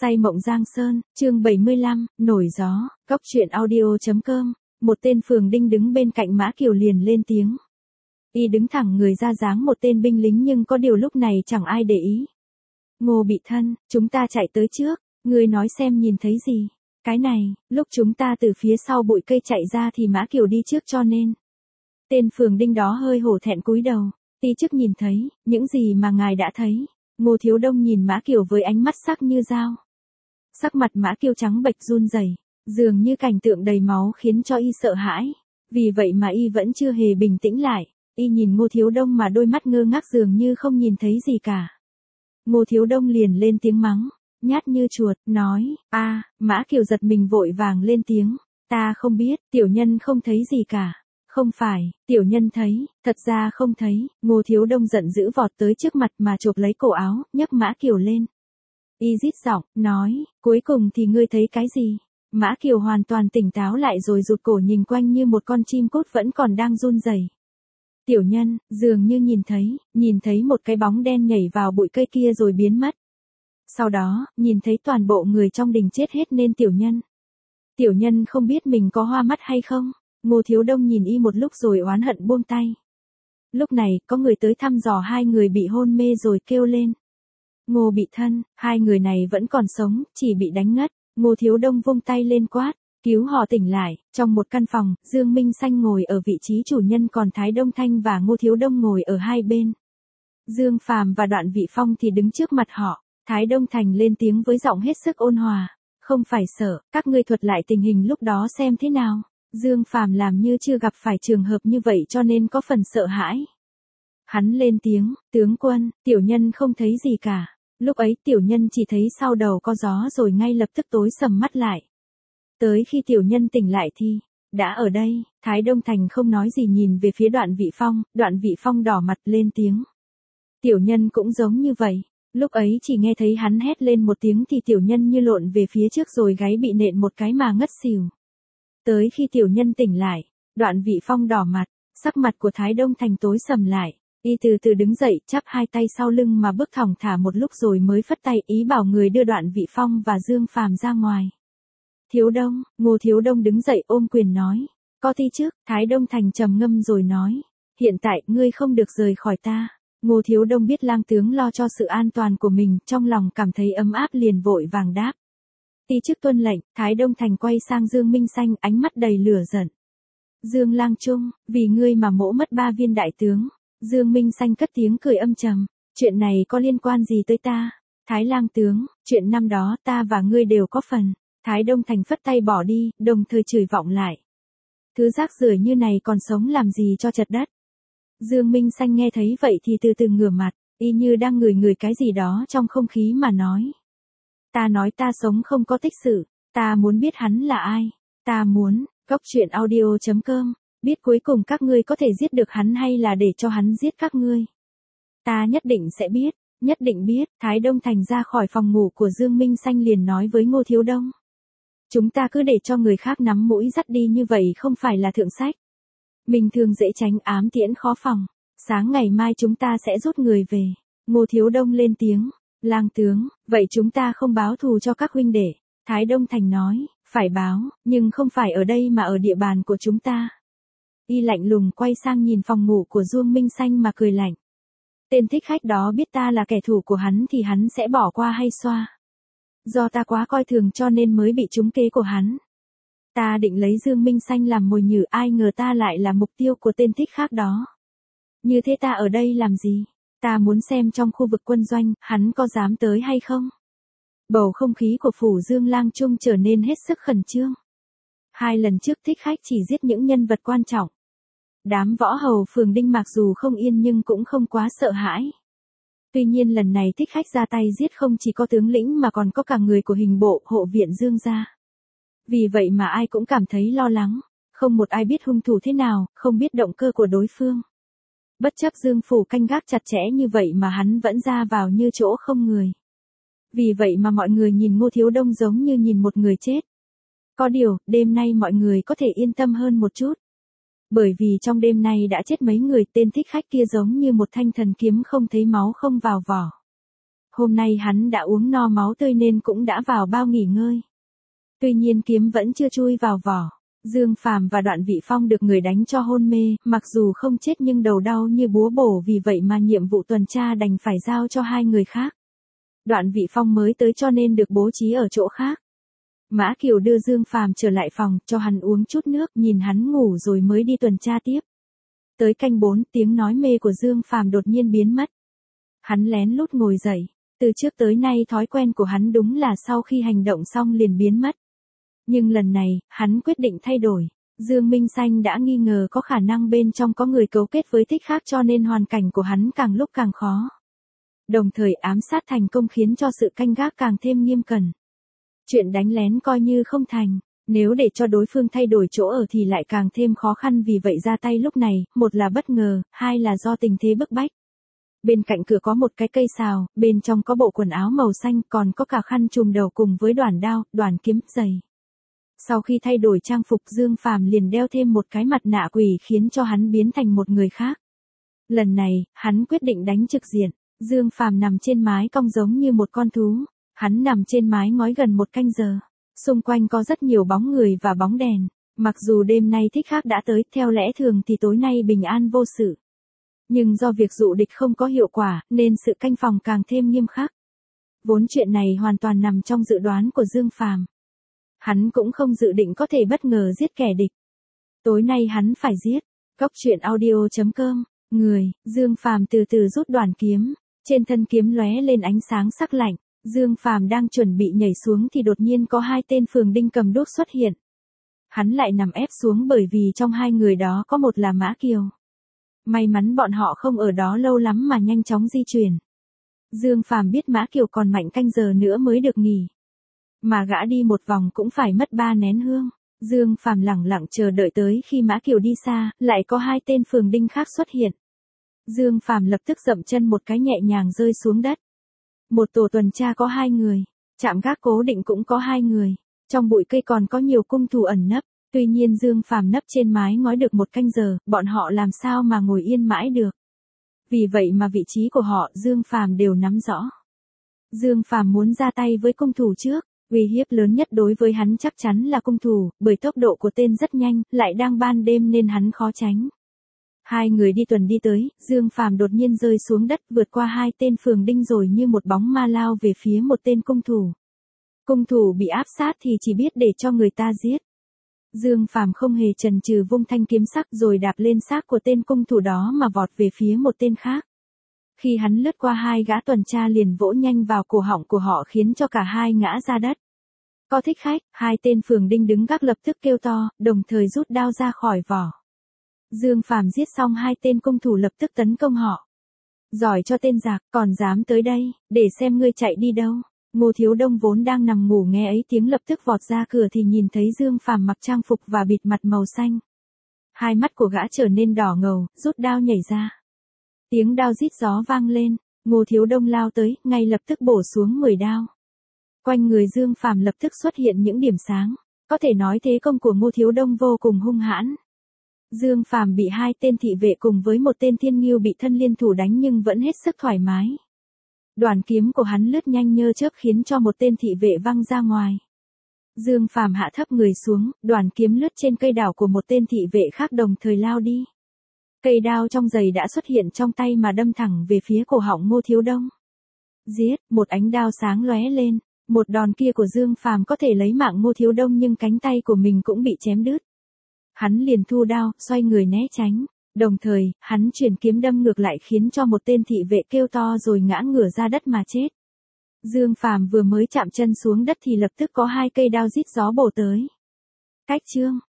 Say mộng Giang Sơn, chương 75, nổi gió, Cóc truyện audio.com, một tên phường đinh đứng bên cạnh Mã Kiều liền lên tiếng. Y đứng thẳng người ra dáng một tên binh lính nhưng có điều lúc này chẳng ai để ý. Ngô bị thân, chúng ta chạy tới trước, ngươi nói xem nhìn thấy gì. Cái này, lúc chúng ta từ phía sau bụi cây chạy ra thì Mã Kiều đi trước cho nên. Tên phường đinh đó hơi hổ thẹn cúi đầu, ti chức nhìn thấy, những gì mà ngài đã thấy. Ngô Thiếu Đông nhìn Mã Kiều với ánh mắt sắc như dao. Sắc mặt Mã Kiều trắng bệch run rẩy, dường như cảnh tượng đầy máu khiến cho y sợ hãi. Vì vậy mà y vẫn chưa hề bình tĩnh lại, y nhìn Ngô Thiếu Đông mà đôi mắt ngơ ngác dường như không nhìn thấy gì cả. Ngô Thiếu Đông liền lên tiếng mắng, nhát như chuột, nói, Mã Kiều giật mình vội vàng lên tiếng, ta không biết, tiểu nhân không thấy gì cả. Không phải, tiểu nhân thấy, thật ra không thấy. Ngô Thiếu Đông giận dữ vọt tới trước mặt mà chộp lấy cổ áo, nhấc Mã Kiều lên. Y rít giọng, nói, cuối cùng thì ngươi thấy cái gì? Mã Kiều hoàn toàn tỉnh táo lại rồi rụt cổ nhìn quanh như một con chim cút vẫn còn đang run rẩy. Tiểu nhân, dường như nhìn thấy một cái bóng đen nhảy vào bụi cây kia rồi biến mất. Sau đó, nhìn thấy toàn bộ người trong đình chết hết nên tiểu nhân không biết mình có hoa mắt hay không. Ngô Thiếu Đông nhìn y một lúc rồi oán hận buông tay. Lúc này, có người tới thăm dò hai người bị hôn mê rồi kêu lên. Ngô bị thân, hai người này vẫn còn sống, chỉ bị đánh ngất. Ngô Thiếu Đông vung tay lên quát, cứu họ tỉnh lại. Trong một căn phòng, Dương Minh Xanh ngồi ở vị trí chủ nhân còn Thái Đông Thanh và Ngô Thiếu Đông ngồi ở hai bên. Dương Phàm và Đoạn Vị Phong thì đứng trước mặt họ. Thái Đông Thành lên tiếng với giọng hết sức ôn hòa. Không phải sợ, các ngươi thuật lại tình hình lúc đó xem thế nào. Dương Phàm làm như chưa gặp phải trường hợp như vậy cho nên có phần sợ hãi. Hắn lên tiếng, tướng quân, tiểu nhân không thấy gì cả. Lúc ấy tiểu nhân chỉ thấy sau đầu có gió rồi ngay lập tức tối sầm mắt lại. Tới khi tiểu nhân tỉnh lại thì, đã ở đây. Thái Đông Thành không nói gì nhìn về phía Đoạn Vị Phong đỏ mặt lên tiếng. Tiểu nhân cũng giống như vậy. Lúc ấy chỉ nghe thấy hắn hét lên một tiếng thì tiểu nhân như lộn về phía trước rồi gáy bị nện một cái mà ngất xỉu. Tới khi tiểu nhân tỉnh lại, Đoạn Vị Phong đỏ mặt, sắc mặt của Thái Đông Thành tối sầm lại, y từ từ đứng dậy chắp hai tay sau lưng mà bước thong thả một lúc rồi mới phất tay ý bảo người đưa Đoạn Vị Phong và Dương Phàm ra ngoài. Thiếu Đông, Ngô Thiếu Đông đứng dậy ôm quyền nói, có ti trước. Thái Đông Thành trầm ngâm rồi nói, hiện tại ngươi không được rời khỏi ta. Ngô Thiếu Đông biết lang tướng lo cho sự an toàn của mình, trong lòng cảm thấy ấm áp liền vội vàng đáp. Ti chức tuân lệnh. Thái Đông Thành quay sang Dương Minh Xanh ánh mắt đầy lửa giận. Dương Lang Trung, vì ngươi mà mỗ mất 3 viên đại tướng. Dương Minh Xanh cất tiếng cười âm trầm. Chuyện này có liên quan gì tới ta? Thái lang tướng, chuyện năm đó ta và ngươi đều có phần. Thái Đông Thành phất tay bỏ đi, đồng thời chửi vọng lại. Thứ rác rưởi như này còn sống làm gì cho chật đất. Dương Minh Xanh nghe thấy vậy thì từ từ ngửa mặt, y như đang ngửi cái gì đó trong không khí mà nói. Ta nói ta sống không có tích sự, ta muốn biết hắn là ai. Ta muốn, Cóc truyện audio.com, biết cuối cùng các ngươi có thể giết được hắn hay là để cho hắn giết các ngươi. Ta nhất định sẽ biết, nhất định biết. Thái Đông Thành ra khỏi phòng ngủ của Dương Minh Xanh liền nói với Ngô Thiếu Đông. Chúng ta cứ để cho người khác nắm mũi dắt đi như vậy không phải là thượng sách. Mình thường dễ tránh ám tiễn khó phòng. Sáng ngày mai chúng ta sẽ rút người về. Ngô Thiếu Đông lên tiếng. Lang tướng, vậy chúng ta không báo thù cho các huynh đệ. Thái Đông Thành nói, phải báo, nhưng không phải ở đây mà ở địa bàn của chúng ta. Y lạnh lùng quay sang nhìn phòng ngủ của Dương Minh Xanh mà cười lạnh. Tên thích khách đó biết ta là kẻ thù của hắn thì hắn sẽ bỏ qua hay xoa. Do ta quá coi thường cho nên mới bị trúng kế của hắn. Ta định lấy Dương Minh Xanh làm mồi nhử, ai ngờ ta lại là mục tiêu của tên thích khách đó. Như thế ta ở đây làm gì? Ta muốn xem trong khu vực quân doanh, hắn có dám tới hay không? Bầu không khí của phủ Dương Lang Trung trở nên hết sức khẩn trương. 2 lần trước thích khách chỉ giết những nhân vật quan trọng. Đám võ hầu phường đinh mặc dù không yên nhưng cũng không quá sợ hãi. Tuy nhiên lần này thích khách ra tay giết không chỉ có tướng lĩnh mà còn có cả người của hình bộ hộ viện Dương gia. Vì vậy mà ai cũng cảm thấy lo lắng, không một ai biết hung thủ thế nào, không biết động cơ của đối phương. Bất chấp Dương phủ canh gác chặt chẽ như vậy mà hắn vẫn ra vào như chỗ không người. Vì vậy mà mọi người nhìn Ngô Thiếu Đông giống như nhìn một người chết. Có điều, đêm nay mọi người có thể yên tâm hơn một chút. Bởi vì trong đêm nay đã chết mấy người, tên thích khách kia giống như một thanh thần kiếm không thấy máu không vào vỏ. Hôm nay hắn đã uống no máu tươi nên cũng đã vào bao nghỉ ngơi. Tuy nhiên kiếm vẫn chưa chui vào vỏ. Dương Phàm và Đoạn Vị Phong được người đánh cho hôn mê, mặc dù không chết nhưng đầu đau như búa bổ, vì vậy mà nhiệm vụ tuần tra đành phải giao cho hai người khác. Đoạn Vị Phong mới tới cho nên được bố trí ở chỗ khác. Mã Kiều đưa Dương Phàm trở lại phòng, cho hắn uống chút nước, nhìn hắn ngủ rồi mới đi tuần tra tiếp. Tới canh 4, tiếng nói mê của Dương Phàm đột nhiên biến mất. Hắn lén lút ngồi dậy, từ trước tới nay thói quen của hắn đúng là sau khi hành động xong liền biến mất. Nhưng lần này, hắn quyết định thay đổi. Dương Minh Xanh đã nghi ngờ có khả năng bên trong có người cấu kết với thích khác, cho nên hoàn cảnh của hắn càng lúc càng khó. Đồng thời ám sát thành công khiến cho sự canh gác càng thêm nghiêm cẩn. Chuyện đánh lén coi như không thành, nếu để cho đối phương thay đổi chỗ ở thì lại càng thêm khó khăn, vì vậy ra tay lúc này, một là bất ngờ, hai là do tình thế bức bách. Bên cạnh cửa có một cái cây sào, bên trong có bộ quần áo màu xanh, còn có cả khăn trùm đầu cùng với đoản đao, đoản kiếm, giày. Sau khi thay đổi trang phục, Dương Phàm liền đeo thêm một cái mặt nạ quỷ khiến cho hắn biến thành một người khác. Lần này, hắn quyết định đánh trực diện. Dương Phàm nằm trên mái cong giống như một con thú. Hắn nằm trên mái ngói gần một canh giờ. Xung quanh có rất nhiều bóng người và bóng đèn. Mặc dù đêm nay thích khác đã tới, theo lẽ thường thì tối nay bình an vô sự. Nhưng do việc dụ địch không có hiệu quả, nên sự canh phòng càng thêm nghiêm khắc. Vốn chuyện này hoàn toàn nằm trong dự đoán của Dương Phàm. Hắn cũng không dự định có thể bất ngờ giết kẻ địch. Tối nay hắn phải giết. Cốc truyện audio.com. Người, Dương Phàm từ từ rút đoản kiếm. Trên thân kiếm lóe lên ánh sáng sắc lạnh. Dương Phàm đang chuẩn bị nhảy xuống thì đột nhiên có hai tên phường đinh cầm đuốc xuất hiện. Hắn lại nằm ép xuống bởi vì trong hai người đó có một là Mã Kiều. May mắn bọn họ không ở đó lâu lắm mà nhanh chóng di chuyển. Dương Phàm biết Mã Kiều còn mạnh canh giờ nữa mới được nghỉ. Mà gã đi một vòng cũng phải mất 3 nén hương. Dương Phàm lẳng lặng chờ đợi tới khi Mã Kiều đi xa, lại có hai tên phường đinh khác xuất hiện. Dương Phàm lập tức dậm chân một cái nhẹ nhàng rơi xuống đất. Một tổ tuần tra có 2 người, trạm gác cố định cũng có 2 người. Trong bụi cây còn có nhiều cung thủ ẩn nấp. Tuy nhiên Dương Phàm nấp trên mái ngói được một canh giờ, bọn họ làm sao mà ngồi yên mãi được. Vì vậy mà vị trí của họ Dương Phàm đều nắm rõ. Dương Phàm muốn ra tay với cung thủ trước. Uy hiếp lớn nhất đối với hắn chắc chắn là cung thủ, bởi tốc độ của tên rất nhanh, lại đang ban đêm nên hắn khó tránh. Hai người đi tuần đi tới, Dương Phàm đột nhiên rơi xuống đất, vượt qua hai tên phường đinh rồi như một bóng ma lao về phía một tên cung thủ. Cung thủ bị áp sát thì chỉ biết để cho người ta giết. Dương Phàm không hề chần chừ vung thanh kiếm sắc rồi đạp lên xác của tên cung thủ đó mà vọt về phía một tên khác. Khi hắn lướt qua hai gã tuần tra liền vỗ nhanh vào cổ họng của họ khiến cho cả hai ngã ra đất. Có thích khách, hai tên phường đinh đứng gác lập tức kêu to, đồng thời rút đao ra khỏi vỏ. Dương Phàm giết xong hai tên cung thủ lập tức tấn công họ. Giỏi cho tên giặc, còn dám tới đây, để xem ngươi chạy đi đâu. Ngô Thiếu Đông vốn đang nằm ngủ nghe ấy tiếng lập tức vọt ra cửa thì nhìn thấy Dương Phàm mặc trang phục và bịt mặt màu xanh. Hai mắt của gã trở nên đỏ ngầu, rút đao nhảy ra. Tiếng đao rít gió vang lên, Ngô Thiếu Đông lao tới, ngay lập tức bổ xuống 10 đao. Quanh người Dương Phàm lập tức xuất hiện những điểm sáng, có thể nói thế công của Ngô Thiếu Đông vô cùng hung hãn. Dương Phàm bị hai tên thị vệ cùng với một tên thiên nghiêu bị thân liên thủ đánh nhưng vẫn hết sức thoải mái. Đoản kiếm của hắn lướt nhanh như chớp khiến cho một tên thị vệ văng ra ngoài. Dương Phàm hạ thấp người xuống, đoản kiếm lướt trên cây đảo của một tên thị vệ khác đồng thời lao đi. Cây đao trong giày đã xuất hiện trong tay mà đâm thẳng về phía cổ họng Ngô Thiếu Đông. Giết, một ánh đao sáng lóe lên, một đòn kia của Dương Phàm có thể lấy mạng Ngô Thiếu Đông nhưng cánh tay của mình cũng bị chém đứt. Hắn liền thu đao, xoay người né tránh, đồng thời, hắn chuyển kiếm đâm ngược lại khiến cho một tên thị vệ kêu to rồi ngã ngửa ra đất mà chết. Dương Phàm vừa mới chạm chân xuống đất thì lập tức có hai cây đao rít gió bổ tới. Cách chương